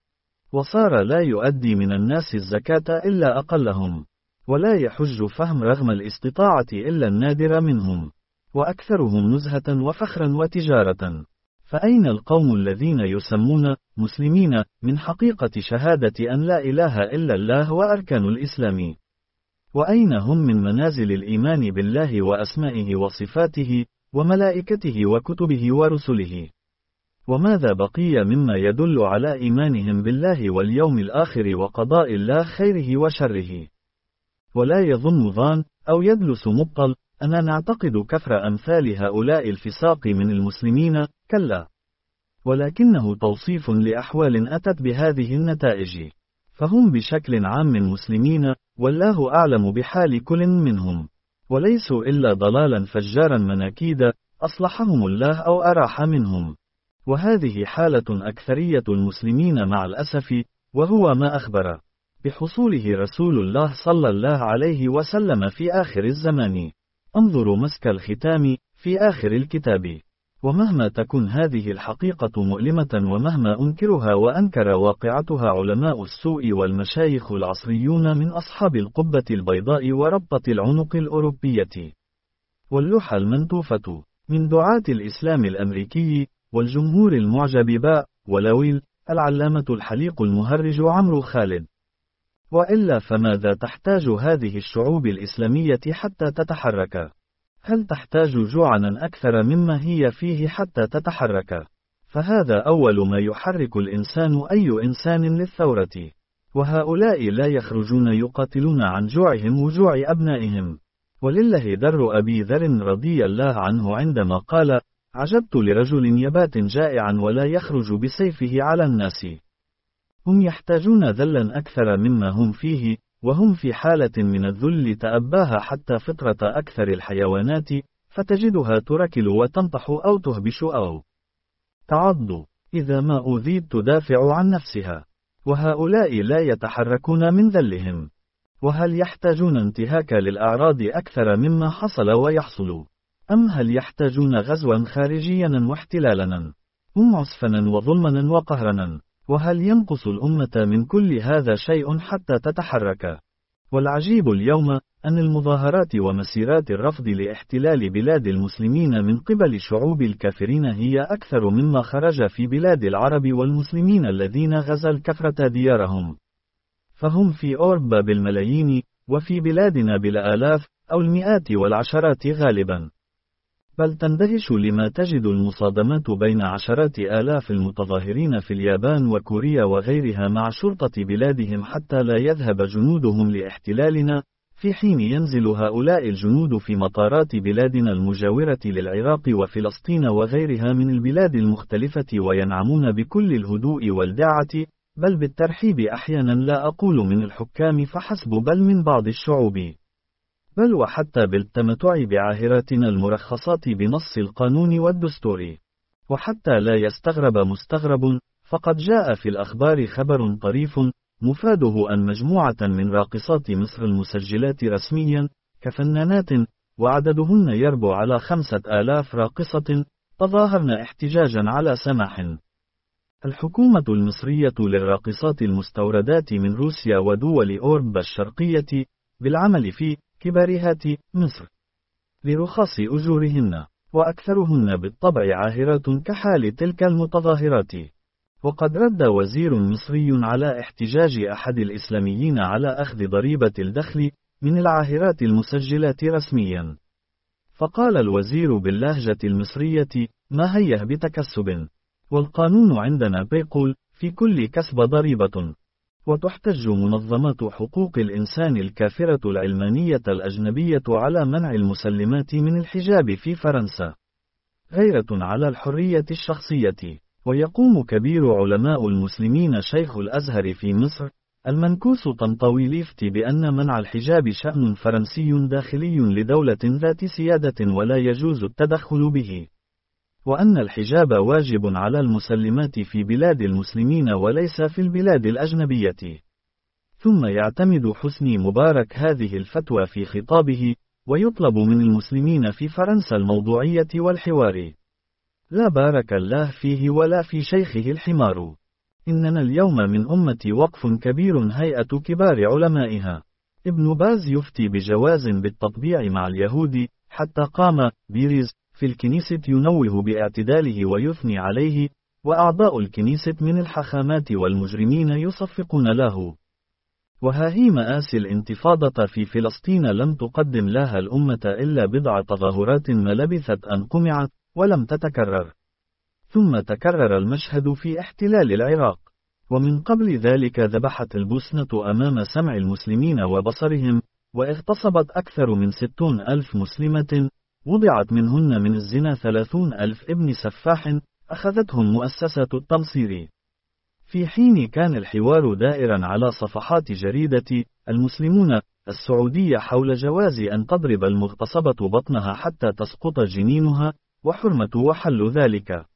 وصار لا يؤدي من الناس الزكاة إلا أقلهم، ولا يحج فهم رغم الاستطاعة إلا النادر منهم، وأكثرهم نزهة وفخرا وتجارة. فأين القوم الذين يسمون مسلمين من حقيقة شهادة أن لا إله إلا الله وأركان الإسلام؟ وأين هم من منازل الإيمان بالله وأسمائه وصفاته وملائكته وكتبه ورسله؟ وماذا بقي مما يدل على إيمانهم بالله واليوم الآخر وقضاء الله خيره وشره؟ ولا يظن ظان أو يدلس مبطل أننا نعتقد كفر أمثال هؤلاء الفساق من المسلمين، كلا، ولكنه توصيف لأحوال أتت بهذه النتائج، فهم بشكل عام مسلمين، والله أعلم بحال كل منهم، وليسوا إلا ضلالا فجارا مناكيدا، أصلحهم الله أو أراح منهم، وهذه حالة أكثرية المسلمين مع الأسف، وهو ما أخبر بحصوله رسول الله صلى الله عليه وسلم في آخر الزمان. انظروا مسك الختام في آخر الكتاب. ومهما تكن هذه الحقيقة مؤلمة، ومهما أنكرها وأنكر واقعتها علماء السوء والمشايخ العصريون من أصحاب القبة البيضاء وربطة العنق الأوروبية واللوحة المنتوفة من دعاة الإسلام الأمريكي والجمهور المعجب باء ولويل العلامة الحليق المهرج عمرو خالد، وإلا فماذا تحتاج هذه الشعوب الإسلامية حتى تتحرك؟ هل تحتاج جوعا أكثر مما هي فيه حتى تتحرك؟ فهذا أول ما يحرك الإنسان أي إنسان للثورة، وهؤلاء لا يخرجون يقاتلون عن جوعهم وجوع أبنائهم. ولله در أبي ذر رضي الله عنه عندما قال: عجبت لرجل يبات جائعا ولا يخرج بسيفه على الناس. هم يحتاجون ذلا أكثر مما هم فيه، وهم في حالة من الذل تأباها حتى فطرة أكثر الحيوانات، فتجدها تركل وتنطح أو تهبش أو تعض، إذا ما أوذيت تدافع عن نفسها، وهؤلاء لا يتحركون من ذلهم. وهل يحتاجون انتهاك للأعراض أكثر مما حصل ويحصل؟ أم هل يحتاجون غزوا خارجيا واحتلالا؟ هم عسفنا وظلمنا وقهرنا. وهل ينقص الأمة من كل هذا شيء حتى تتحرك؟ والعجيب اليوم أن المظاهرات ومسيرات الرفض لاحتلال بلاد المسلمين من قبل شعوب الكافرين هي أكثر مما خرج في بلاد العرب والمسلمين الذين غزا الكفرة ديارهم. فهم في أوروبا بالملايين، وفي بلادنا بالآلاف أو المئات والعشرات غالبا. بل تندهش لما تجد المصادمات بين عشرات آلاف المتظاهرين في اليابان وكوريا وغيرها مع شرطة بلادهم حتى لا يذهب جنودهم لاحتلالنا، في حين ينزل هؤلاء الجنود في مطارات بلادنا المجاورة للعراق وفلسطين وغيرها من البلاد المختلفة وينعمون بكل الهدوء والدعة، بل بالترحيب أحيانا، لا أقول من الحكام فحسب بل من بعض الشعوب، بل وحتى بالتمتع بعاهراتنا المرخصات بنص القانون والدستور. وحتى لا يستغرب مستغرب، فقد جاء في الأخبار خبر طريف مفاده أن مجموعة من راقصات مصر المسجلات رسميا كفنانات، وعددهن يربو على خمسة آلاف راقصة، تظاهرن احتجاجا على سماح الحكومة المصرية للراقصات المستوردات من روسيا ودول أوروبا الشرقية بالعمل في كباريهات مصر لرخص أجورهن. وأكثرهن بالطبع عاهرات كحال تلك المتظاهرات. وقد رد وزير مصري على احتجاج أحد الإسلاميين على أخذ ضريبة الدخل من العاهرات المسجلات رسميا. فقال الوزير باللهجة المصرية: ما هيه بتكسب، والقانون عندنا بيقول في كل كسب ضريبة. وتحتج منظمات حقوق الإنسان الكافرة العلمانية الأجنبية على منع المسلمات من الحجاب في فرنسا غيرة على الحرية الشخصية. ويقوم كبير علماء المسلمين شيخ الأزهر في مصر المنكوس طنطاوي الإفتي بأن منع الحجاب شأن فرنسي داخلي لدولة ذات سيادة ولا يجوز التدخل به، وأن الحجاب واجب على المسلمات في بلاد المسلمين وليس في البلاد الأجنبية. ثم يعتمد حسني مبارك هذه الفتوى في خطابه، ويطلب من المسلمين في فرنسا الموضوعية والحوار. لا بارك الله فيه ولا في شيخه الحمار. إننا اليوم من أمة وقف كبير هيئة كبار علمائها. ابن باز يفتي بجواز بالتطبيع مع اليهود، حتى قام بيريز في الكنيسة ينوه باعتداله ويثني عليه، وأعضاء الكنيسة من الحخامات والمجرمين يصفقون له. وها هي مآسي الانتفاضة في فلسطين لم تقدم لها الأمة إلا بضع تظاهرات ما لبثت أن قمعت ولم تتكرر. ثم تكرر المشهد في احتلال العراق، ومن قبل ذلك ذبحت البوسنة أمام سمع المسلمين وبصرهم، واغتصبت أكثر من ستون ألف مسلمة، وضعت منهن من الزنا ثلاثون ألف ابن سفاح أخذتهم مؤسسة التنصير. في حين كان الحوار دائرا على صفحات جريدة المسلمون السعودية حول جواز أن تضرب المغتصبة بطنها حتى تسقط جنينها، وحرمة وحل ذلك،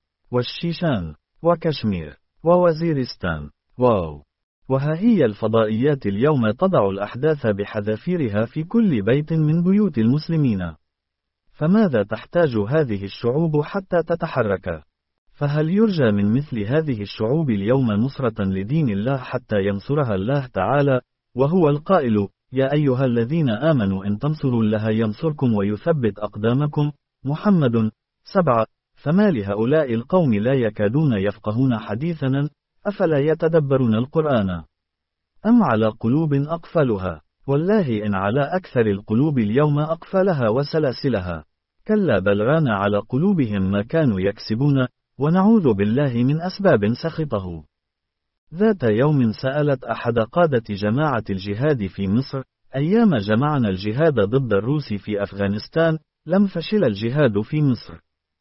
والشيشان، وكشمير، ووزيرستان، واو. وها هي الفضائيات اليوم تضع الأحداث بحذافيرها في كل بيت من بيوت المسلمين. فماذا تحتاج هذه الشعوب حتى تتحرك؟ فهل يرجى من مثل هذه الشعوب اليوم نصرة لدين الله حتى ينصرها الله تعالى، وهو القائل: يا أيها الذين آمنوا إن تنصروا الله ينصركم ويثبت أقدامكم؟ محمد سبعة. فما لهؤلاء القوم لا يكادون يفقهون حديثنا، أفلا يتدبرون القرآن، أم على قلوب أقفلها؟ والله إن على أكثر القلوب اليوم أقفلها وسلاسلها. كلا بل ران على قلوبهم ما كانوا يكسبون، ونعوذ بالله من أسباب سخطه. ذات يوم سألت أحد قادة جماعة الجهاد في مصر: أيام جمعنا الجهاد ضد الروس في أفغانستان لم فشل الجهاد في مصر؟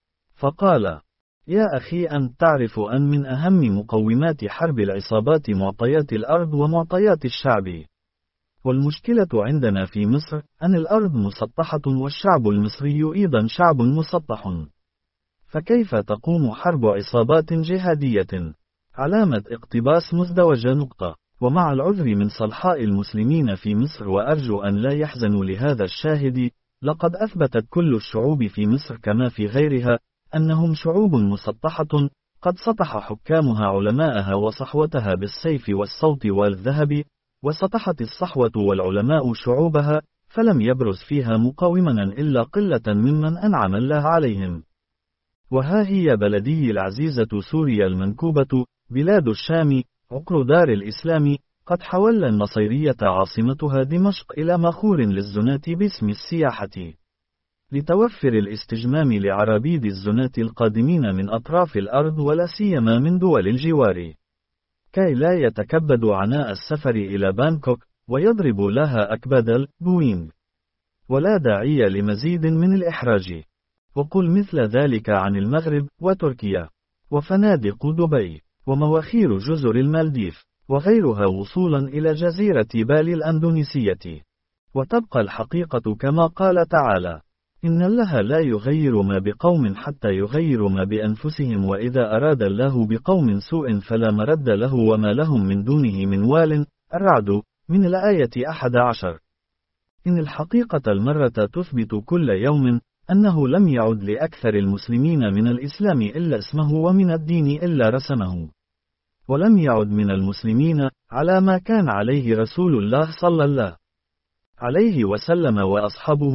فقال: يا أخي أنت تعرف أن من أهم مقومات حرب العصابات معطيات الأرض ومعطيات الشعب، والمشكلة عندنا في مصر أن الأرض مسطحة والشعب المصري أيضا شعب مسطح، فكيف تقوم حرب عصابات جهادية؟ علامة اقتباس مزدوجة نقطة. ومع العذر من صلحاء المسلمين في مصر، وأرجو أن لا يحزنوا لهذا الشاهد، لقد أثبتت كل الشعوب في مصر كما في غيرها أنهم شعوب مسطحة، قد سطح حكامها علماءها وصحوتها بالسيف والصوت والذهب، وسطحت الصحوة والعلماء شعوبها، فلم يبرز فيها مقاوما إلا قلة ممن أنعم الله عليهم. وها هي بلدي العزيزة سوريا المنكوبة، بلاد الشام، عقر دار الإسلام، قد حول النصيرية عاصمتها دمشق إلى مخور للزناة باسم السياحة، لتوفر الاستجمام لعرابيد الزناة القادمين من أطراف الأرض ولا سيما من دول الجوار، كي لا يتكبدوا عناء السفر إلى بانكوك ويضرب لها أكباد البوينغ. ولا داعي لمزيد من الإحراج. وقل مثل ذلك عن المغرب وتركيا وفنادق دبي ومواخير جزر المالديف وغيرها وصولا إلى جزيرة بالي الأندونيسية. وتبقى الحقيقة كما قال تعالى: إن الله لا يغير ما بقوم حتى يغيروا ما بأنفسهم، وإذا أراد الله بقوم سوء فلا مرد له وما لهم من دونه من وال. الرعد من الآية أحد عشر. إن الحقيقة المرة تثبت كل يوم أنه لم يعد لأكثر المسلمين من الإسلام إلا اسمه، ومن الدين إلا رسمه، ولم يعد من المسلمين على ما كان عليه رسول الله صلى الله عليه وسلم وأصحابه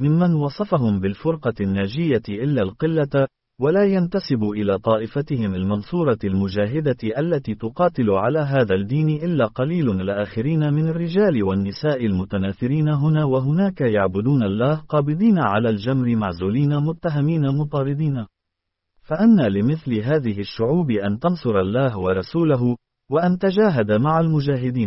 ممن وصفهم بالفرقة الناجية إلا القلة، ولا ينتسب إلى طائفتهم المنصورة المجاهدة التي تقاتل على هذا الدين إلا قليل الآخرين من الرجال والنساء المتناثرين هنا وهناك يعبدون الله قابضين على الجمر معزولين متهمين مطاردين. فأنى لمثل هذه الشعوب أن تنصر الله ورسوله، وأن تجاهد مع المجاهدين؟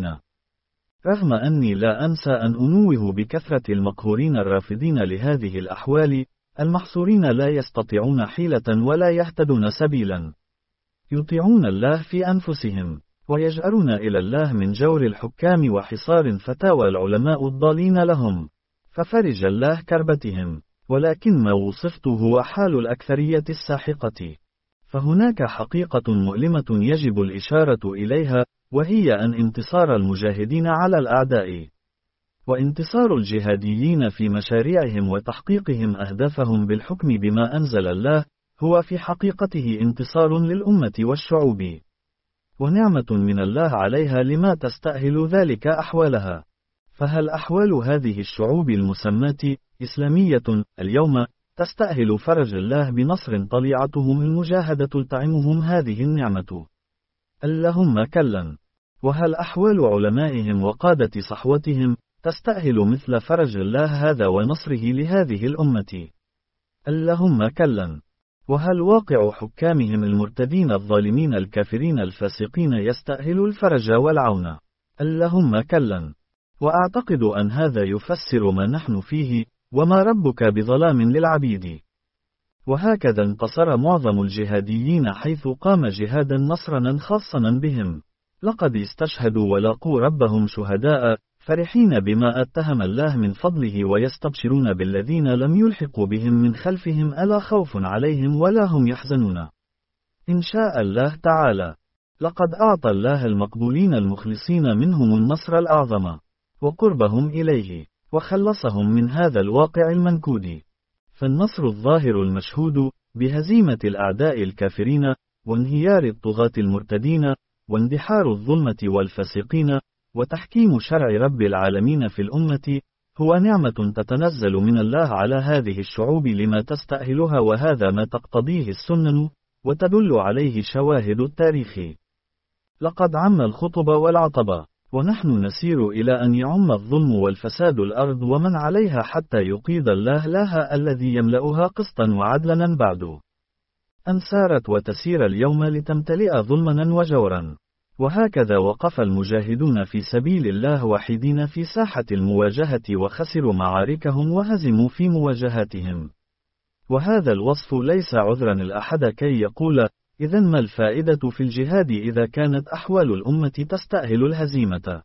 رغم أني لا أنسى أن أنوه بكثرة المقهورين الرافضين لهذه الأحوال، المحصورين لا يستطيعون حيلة ولا يهتدون سبيلا. يطيعون الله في أنفسهم، ويجأرون إلى الله من جور الحكام وحصار فتاوى العلماء الضالين لهم، ففرج الله كربتهم. ولكن ما وصفت هو حال الأكثرية الساحقة. فهناك حقيقة مؤلمة يجب الإشارة إليها، وهي أن انتصار المجاهدين على الأعداء وانتصار الجهاديين في مشاريعهم وتحقيقهم أهدافهم بالحكم بما أنزل الله، هو في حقيقته انتصار للأمة والشعوب، ونعمة من الله عليها لما تستأهل ذلك أحوالها. فهل أحوال هذه الشعوب المسماة إسلامية اليوم تستأهل فرج الله بنصر طليعتهم المجاهدة تلتعمهم هذه النعمة؟ اللهم كلا. وهل أحوال علمائهم وقادة صحوتهم تستأهل مثل فرج الله هذا ونصره لهذه الأمة؟ اللهم كلا. وهل واقع حكامهم المرتدين الظالمين الكافرين الفاسقين يستأهل الفرج والعون؟ اللهم كلا. وأعتقد أن هذا يفسر ما نحن فيه، وما ربك بظلام للعبيد. وهكذا انتصر معظم الجهاديين حيث قام جهادا نصرا خاصا بهم. لقد استشهدوا ولقوا ربهم شهداء، فرحين بما أتهم الله من فضله ويستبشرون بالذين لم يلحقوا بهم من خلفهم ألا خوف عليهم ولا هم يحزنون. إن شاء الله تعالى. لقد أعطى الله المقبولين المخلصين منهم النصر الأعظم، وقربهم إليه، وخلصهم من هذا الواقع المنكود. فالنصر الظاهر المشهود بهزيمة الأعداء الكافرين، وانهيار الطغاة المرتدين، واندحار الظلمة والفاسقين، وتحكيم شرع رب العالمين في الأمة، هو نعمة تتنزل من الله على هذه الشعوب لما تستأهلها، وهذا ما تقتضيه السنن، وتدل عليه شواهد التاريخ. لقد عم الخطب والعطب، ونحن نسير إلى أن يعم الظلم والفساد الأرض ومن عليها حتى يقيض الله لها الذي يملأها قسطا وعدلا بعد أن سارت وتسير اليوم لتمتلئ ظلما وجورا. وهكذا وقف المجاهدون في سبيل الله وحيدين في ساحة المواجهة وخسروا معاركهم وهزموا في مواجهاتهم. وهذا الوصف ليس عذرا الأحد كي يقول إذن ما الفائدة في الجهاد إذا كانت أحوال الأمة تستأهل الهزيمة؟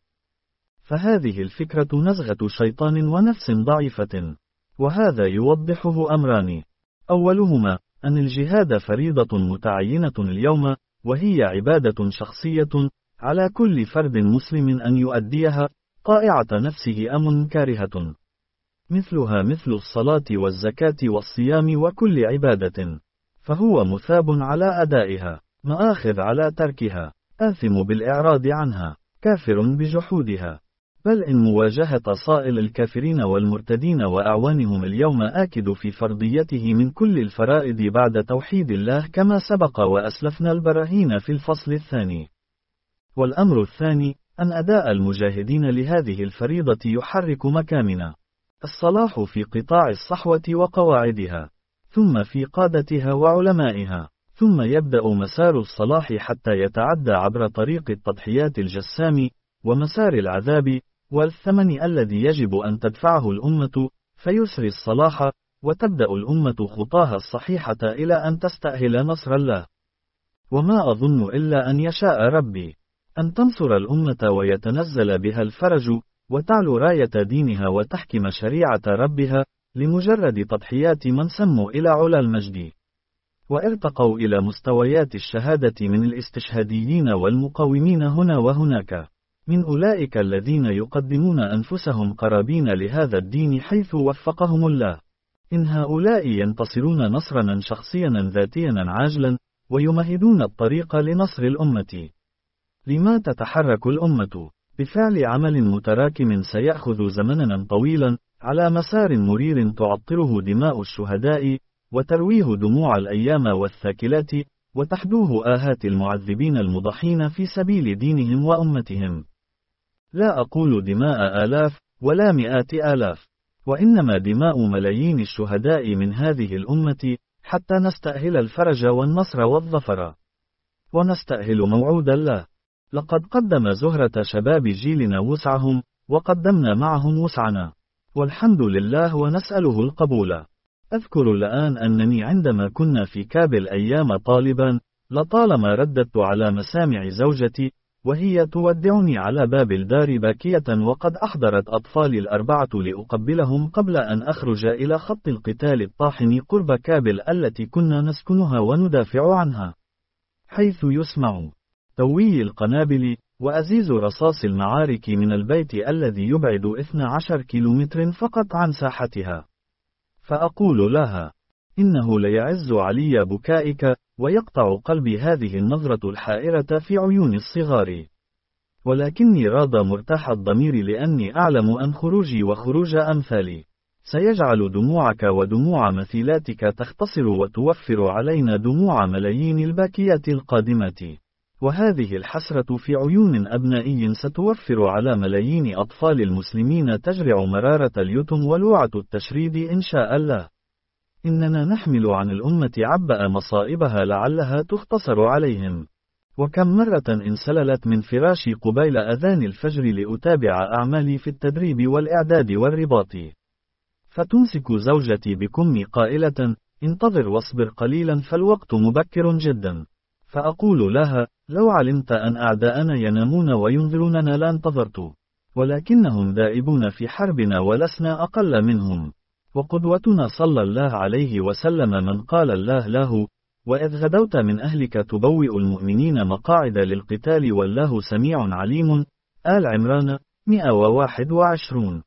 فهذه الفكرة نزغة شيطان ونفس ضعيفة، وهذا يوضحه أمران. أولهما أن الجهاد فريضة متعينة اليوم، وهي عبادة شخصية على كل فرد مسلم أن يؤديها، طائعة نفسه أم كارهة، مثلها مثل الصلاة والزكاة والصيام وكل عبادة، فهو مثاب على أدائها، مآخذ على تركها، آثم بالإعراض عنها، كافر بجحودها. بل إن مواجهة صائل الكافرين والمرتدين وأعوانهم اليوم آكد في فرضيته من كل الفرائض بعد توحيد الله كما سبق وأسلفنا البراهين في الفصل الثاني. والأمر الثاني أن أداء المجاهدين لهذه الفريضة يحرك مكامن الصلاح في قطاع الصحوة وقواعدها، ثم في قادتها وعلمائها، ثم يبدأ مسار الصلاح حتى يتعدى عبر طريق التضحيات الجسام ومسار العذاب والثمن الذي يجب أن تدفعه الأمة، فيسري الصلاح، وتبدأ الأمة خطاها الصحيحة إلى أن تستأهل نصر الله. وما أظن إلا أن يشاء ربي أن تنصر الأمة ويتنزل بها الفرج، وتعلو راية دينها وتحكم شريعة ربها، لمجرد تضحيات من سموا إلى علا المجد، وارتقوا إلى مستويات الشهادة من الاستشهاديين والمقاومين هنا وهناك، من أولئك الذين يقدمون أنفسهم قرابين لهذا الدين حيث وفقهم الله. إن هؤلاء ينتصرون نصرا شخصيا ذاتيا عاجلا، ويمهدون الطريق لنصر الأمة. لما تتحرك الأمة؟ بفعل عمل متراكم سيأخذ زمنا طويلا، على مسار مرير تعطره دماء الشهداء، وترويه دموع الأيام والثاكلات، وتحدوه آهات المعذبين المضحين في سبيل دينهم وأمتهم. لا أقول دماء آلاف ولا مئات آلاف، وإنما دماء ملايين الشهداء من هذه الأمة، حتى نستأهل الفرج والنصر والظفر، ونستأهل موعود الله. لقد قدم زهرة شباب جيلنا وسعهم، وقدمنا معهم وسعنا، والحمد لله ونسأله القبول. أذكر الآن أنني عندما كنا في كابل أيام طالبا، لطالما رددت على مسامع زوجتي، وهي تودعني على باب الدار باكية، وقد أحضرت أطفالي الأربعة لأقبلهم قبل أن أخرج إلى خط القتال الطاحن قرب كابل التي كنا نسكنها وندافع عنها، حيث يسمع توي القنابل وأزيز رصاص المعارك من البيت الذي يبعد اثني عشر كيلومتر فقط عن ساحتها. فأقول لها: إنه ليعز علي بكائك، ويقطع قلبي هذه النظرة الحائرة في عيون الصغار، ولكني راضى مرتاح الضمير، لأني أعلم أن خروجي وخروج أمثالي سيجعل دموعك ودموع مثيلاتك تختصر، وتوفر علينا دموع ملايين الباكيات القادمات، وهذه الحسرة في عيون أبنائي ستوفر على ملايين أطفال المسلمين تجرع مرارة اليتم ولوعة التشريد إن شاء الله. إننا نحمل عن الأمة عبأ مصائبها لعلها تختصر عليهم. وكم مرة انسللت من فراشي قبيل أذان الفجر لأتابع أعمالي في التدريب والإعداد والرباط، فتمسك زوجتي بكمي قائلة: انتظر واصبر قليلا فالوقت مبكر جدا. فأقول لها: لو علمت أن أعداءنا ينامون وينذروننا لانتظرت، ولكنهم دائبون في حربنا ولسنا أقل منهم. وقدوتنا صلى الله عليه وسلم من قال الله له: وإذ غدوت من أهلك تبوئ المؤمنين مقاعد للقتال والله سميع عليم. آل عمران مئة وواحد وعشرون.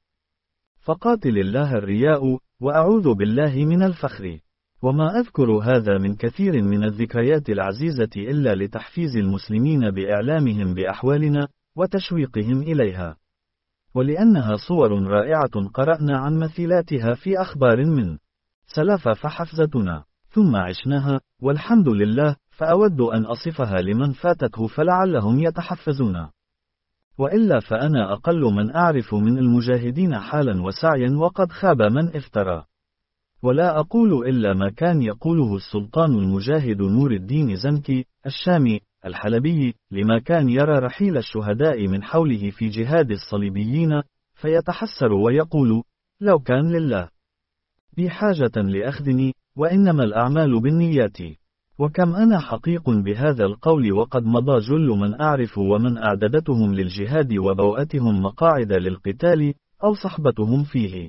فقاتل الله الرياء، وأعوذ بالله من الفخر. وما أذكر هذا من كثير من الذكريات العزيزة إلا لتحفيز المسلمين بإعلامهم بأحوالنا، وتشويقهم إليها، ولأنها صور رائعة قرأنا عن مثيلاتها في أخبار من سلف فحفزتنا، ثم عشناها، والحمد لله. فأود أن أصفها لمن فاتته فلعلهم يتحفزون، وإلا فأنا أقل من أعرف من المجاهدين حالا وسعيا، وقد خاب من افترى. ولا أقول إلا ما كان يقوله السلطان المجاهد نور الدين زنكي الشامي الحلبي، لما كان يرى رحيل الشهداء من حوله في جهاد الصليبيين، فيتحسر ويقول: لو كان لله بي حاجة لأخذني، وإنما الأعمال بالنيات. وكم أنا حقيق بهذا القول، وقد مضى جل من أعرف ومن أعددتهم للجهاد وبوأتهم مقاعد للقتال أو صحبتهم فيه،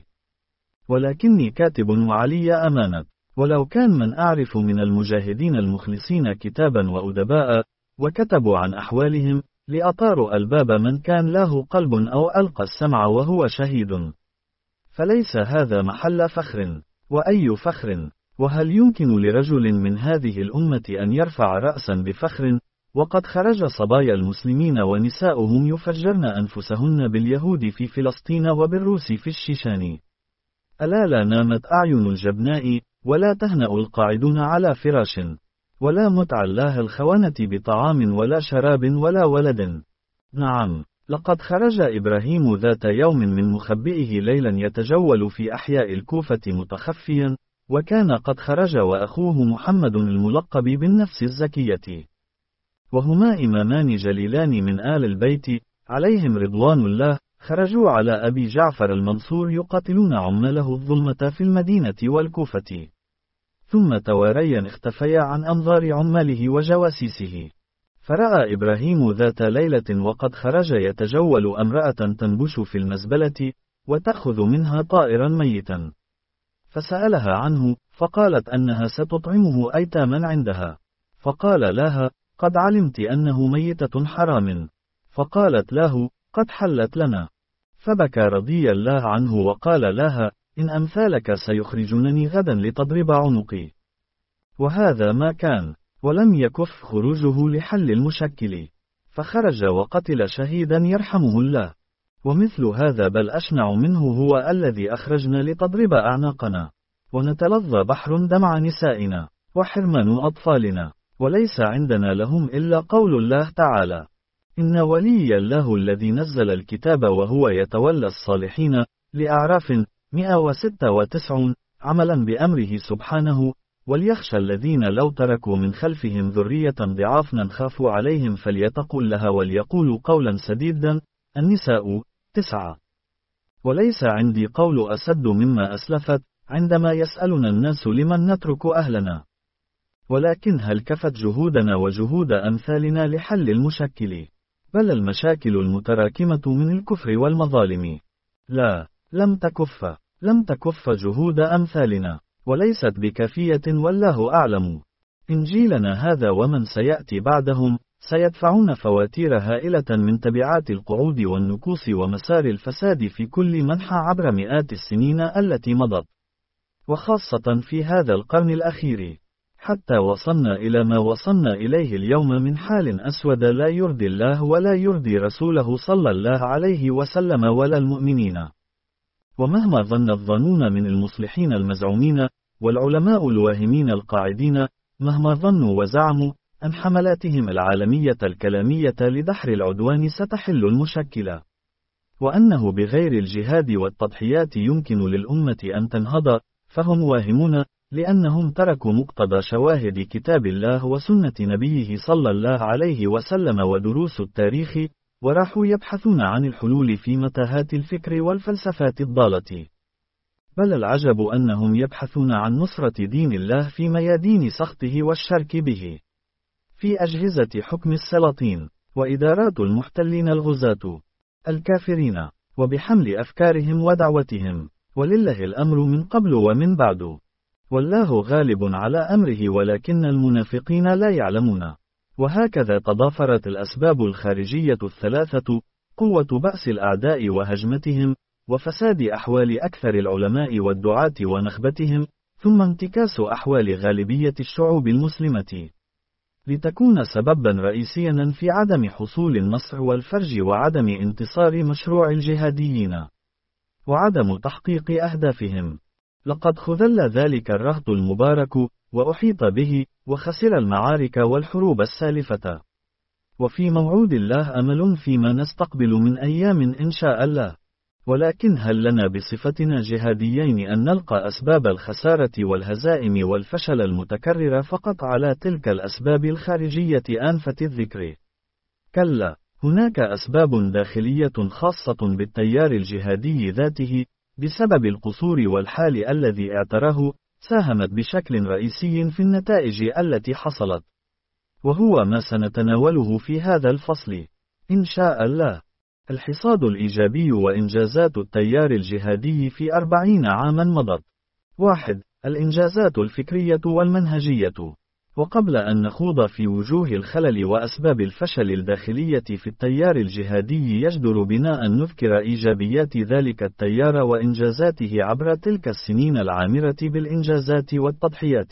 ولكني كاتب وعلي أمانة. ولو كان من أعرف من المجاهدين المخلصين كتابا وأدباء، وكتبوا عن أحوالهم، لأطاروا الباب من كان له قلب أو ألقى السمع وهو شهيد. فليس هذا محل فخر، وأي فخر؟ وهل يمكن لرجل من هذه الأمة أن يرفع رأسا بفخر، وقد خرج صبايا المسلمين ونساؤهم يفجرن أنفسهن باليهود في فلسطين وبالروس في الشيشان؟ ألا لا نامت أعين الجبناء، ولا تهنأ القاعدون على فراش، ولا متع الله الخونة بطعام ولا شراب ولا ولد؟ نعم، لقد خرج إبراهيم ذات يوم من مخبئه ليلا يتجول في أحياء الكوفة متخفيا، وكان قد خرج وأخوه محمد الملقب بالنفس الزكية، وهما إمامان جليلان من آل البيت عليهم رضوان الله، خرجوا على أبي جعفر المنصور يقاتلون عماله الظلمة في المدينة والكوفة، ثم تواريا اختفيا عن أنظار عماله وجواسيسه. فرأى إبراهيم ذات ليلة وقد خرج يتجول امرأة تنبش في المزبلة، وتأخذ منها طائرا ميتا، فسألها عنه، فقالت أنها ستطعمه أيتاما عندها، فقال لها: قد علمت أنه ميتة حرام. فقالت له: قد حلت لنا. فبكى رضي الله عنه وقال لها: إن أمثالك سيخرجونني غدا لتضرب عنقي. وهذا ما كان، ولم يكف خروجه لحل المشكل، فخرج وقتل شهيدا يرحمه الله. ومثل هذا بل أشنع منه هو الذي أخرجنا لتضرب أعناقنا، ونتلظى بحر دمع نسائنا، وحرمان أطفالنا، وليس عندنا لهم إلا قول الله تعالى: إن ولي الله الذي نزل الكتاب وهو يتولى الصالحين. لأعراف مئة وستة وتسعين عملا بأمره سبحانه: وليخشى الذين لو تركوا من خلفهم ذرية ضعافا خافوا عليهم فليتقوا الله وليقولوا قولا سديدا. النساء تسعة. وليس عندي قول أسد مما أسلفت عندما يسألنا الناس لمن نترك أهلنا، ولكن هل كفت جهودنا وجهود أمثالنا لحل المشكل؟ بل المشاكل المتراكمة من الكفر والمظالم لا، لم تكف لم تكف جهود أمثالنا، وليست بكافية والله أعلم. إنجيلنا هذا ومن سيأتي بعدهم سيدفعون فواتير هائلة من تبعات القعود والنكوص ومسار الفساد في كل منحى عبر مئات السنين التي مضت، وخاصة في هذا القرن الأخير، حتى وصلنا إلى ما وصلنا إليه اليوم من حال أسود لا يرضي الله ولا يرضي رسوله صلى الله عليه وسلم ولا المؤمنين. ومهما ظن الظنون من المصلحين المزعومين والعلماء الواهمين القاعدين، مهما ظنوا وزعموا أن حملاتهم العالمية الكلامية لدحر العدوان ستحل المشكلة، وأنه بغير الجهاد والتضحيات يمكن للأمة أن تنهض، فهم واهمون، لأنهم تركوا مقتضى شواهد كتاب الله وسنة نبيه صلى الله عليه وسلم ودروس التاريخ، وراحوا يبحثون عن الحلول في متاهات الفكر والفلسفات الضالة. بل العجب أنهم يبحثون عن نصرة دين الله في ميادين سخطه والشرك به، في أجهزة حكم السلاطين، وإدارات المحتلين الغزاة الكافرين، وبحمل أفكارهم ودعوتهم، ولله الأمر من قبل ومن بعد، والله غالب على أمره ولكن المنافقين لا يعلمون. وهكذا تضافرت الأسباب الخارجية الثلاثة: قوة بأس الأعداء وهجمتهم، وفساد أحوال أكثر العلماء والدعاة ونخبتهم، ثم انتكاس أحوال غالبية الشعوب المسلمة، لتكون سببا رئيسيا في عدم حصول النصر والفرج وعدم انتصار مشروع الجهاديين، وعدم تحقيق أهدافهم. لقد خذل ذلك الرهط المبارك، وأحيط به، وخسر المعارك والحروب السالفة. وفي موعود الله أمل فيما نستقبل من أيام إن شاء الله، ولكن هل لنا بصفتنا جهاديين أن نلقى أسباب الخسارة والهزائم والفشل المتكرر فقط على تلك الأسباب الخارجية آنفة الذكر؟ كلا، هناك أسباب داخلية خاصة بالتيار الجهادي ذاته، بسبب القصور والحال الذي اعتراه، ساهمت بشكل رئيسي في النتائج التي حصلت، وهو ما سنتناوله في هذا الفصل إن شاء الله. الحصاد الإيجابي وإنجازات التيار الجهادي في أربعين عاما مضت. واحد. الإنجازات الفكرية والمنهجية. وقبل أن نخوض في وجوه الخلل وأسباب الفشل الداخلية في التيار الجهادي، يجدر بنا أن نذكر إيجابيات ذلك التيار وإنجازاته عبر تلك السنين العامرة بالإنجازات والتضحيات.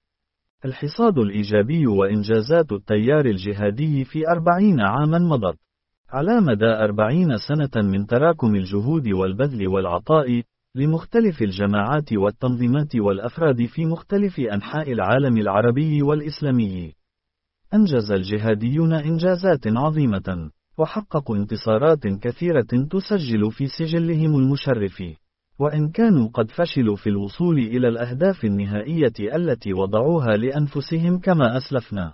الحصاد الإيجابي وإنجازات التيار الجهادي في أربعين عاما مضت. على مدى أربعين سنة من تراكم الجهود والبذل والعطاء لمختلف الجماعات والتنظيمات والأفراد في مختلف أنحاء العالم العربي والإسلامي، أنجز الجهاديون إنجازات عظيمة، وحققوا انتصارات كثيرة تسجل في سجلهم المشرف، وإن كانوا قد فشلوا في الوصول إلى الأهداف النهائية التي وضعوها لأنفسهم كما أسلفنا.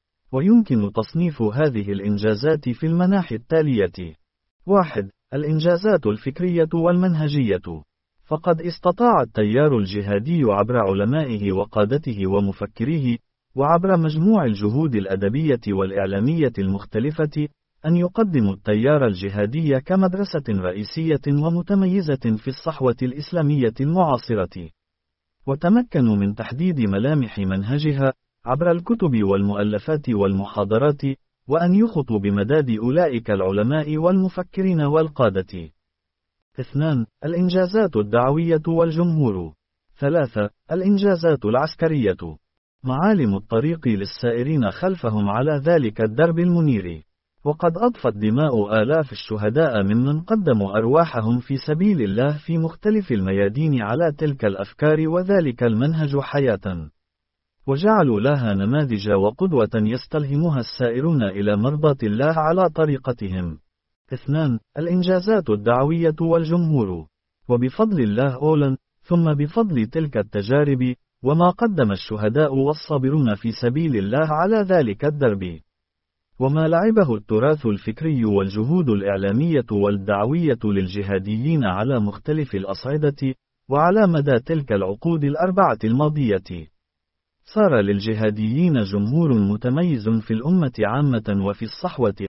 ويمكن تصنيف هذه الإنجازات في المناحي التالية. واحد. الإنجازات الفكرية والمنهجية. فقد استطاع التيار الجهادي عبر علمائه وقادته ومفكريه، وعبر مجموع الجهود الأدبية والإعلامية المختلفة، أن يقدم التيار الجهادي كمدرسة رئيسية ومتميزة في الصحوة الإسلامية المعاصرة، وتمكنوا من تحديد ملامح منهجها عبر الكتب والمؤلفات والمحاضرات، وأن يخطوا بمداد أولئك العلماء والمفكرين والقادة. اثنان. الإنجازات الدعوية والجمهور. ثلاثة. الإنجازات العسكرية. معالم الطريق للسائرين خلفهم على ذلك الدرب المنير. وقد أضفت دماء آلاف الشهداء ممن قدموا أرواحهم في سبيل الله في مختلف الميادين على تلك الأفكار وذلك المنهج حياة، وجعلوا لها نماذج وقدوة يستلهمها السائرون إلى مرضاة الله على طريقتهم. اثنان. الإنجازات الدعوية والجمهور. وبفضل الله أولاً، ثم بفضل تلك التجارب، وما قدم الشهداء والصابرون في سبيل الله على ذلك الدرب، وما لعبه التراث الفكري والجهود الإعلامية والدعوية للجهاديين على مختلف الأصعدة، وعلى مدى تلك العقود الأربعة الماضية، صار للجهاديين جمهور متميز في الأمة عامة وفي الصحوة